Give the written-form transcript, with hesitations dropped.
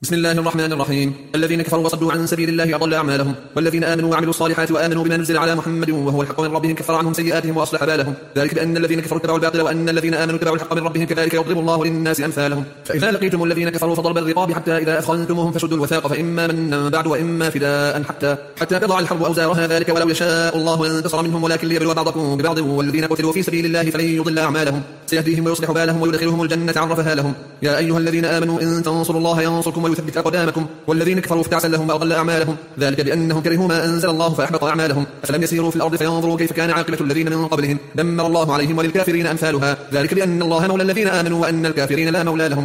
بسم الله الرحمن الرحيم. الذين كفروا وصدوا عن سبيل الله أضل أعمالهم، والذين آمنوا وعملوا الصالحات وآمنوا بما نزل على محمد وهو الحق من ربهم كفر عنهم سيئاتهم وأصلح بالهم. ذلك بأن الذين كفروا اتبعوا الباطل وأن الذين آمنوا اتبعوا الحق من ربهم كذلك يضرب الله للناس أمثالهم. فإذا لقيتم الذين كفروا فضرب الرقاب حتى إذا أثخنتموهم فشدوا الوثاق فإما منا بعد وإما فداء حتى تضع الحرب أوزارها. ذلك ولو يشاء الله لانتصر منهم ولكن ليبلو بعضكم ببعض. والذين قتلوا في سبيل الله فلن يضل أعمالهم سيهديهم ويصلح بالهم ويدخلهم الجنة عرفها لهم. يا أيها الذين آمنوا إن تنصروا الله ينصركم ويثبت أقدامكم. والذين كفروا فتعسا لهم وأضل أعمالهم. ذلك بأنهم كرهوا ما أنزل الله فأحبط أعمالهم. أفلم يسيروا في الأرض فينظروا كيف كان عاقبة الذين من قبلهم دمر الله عليهم وللكافرين أمثالها. ذلك بأن الله مولى الذين آمنوا وأن الكافرين لا مولى لهم.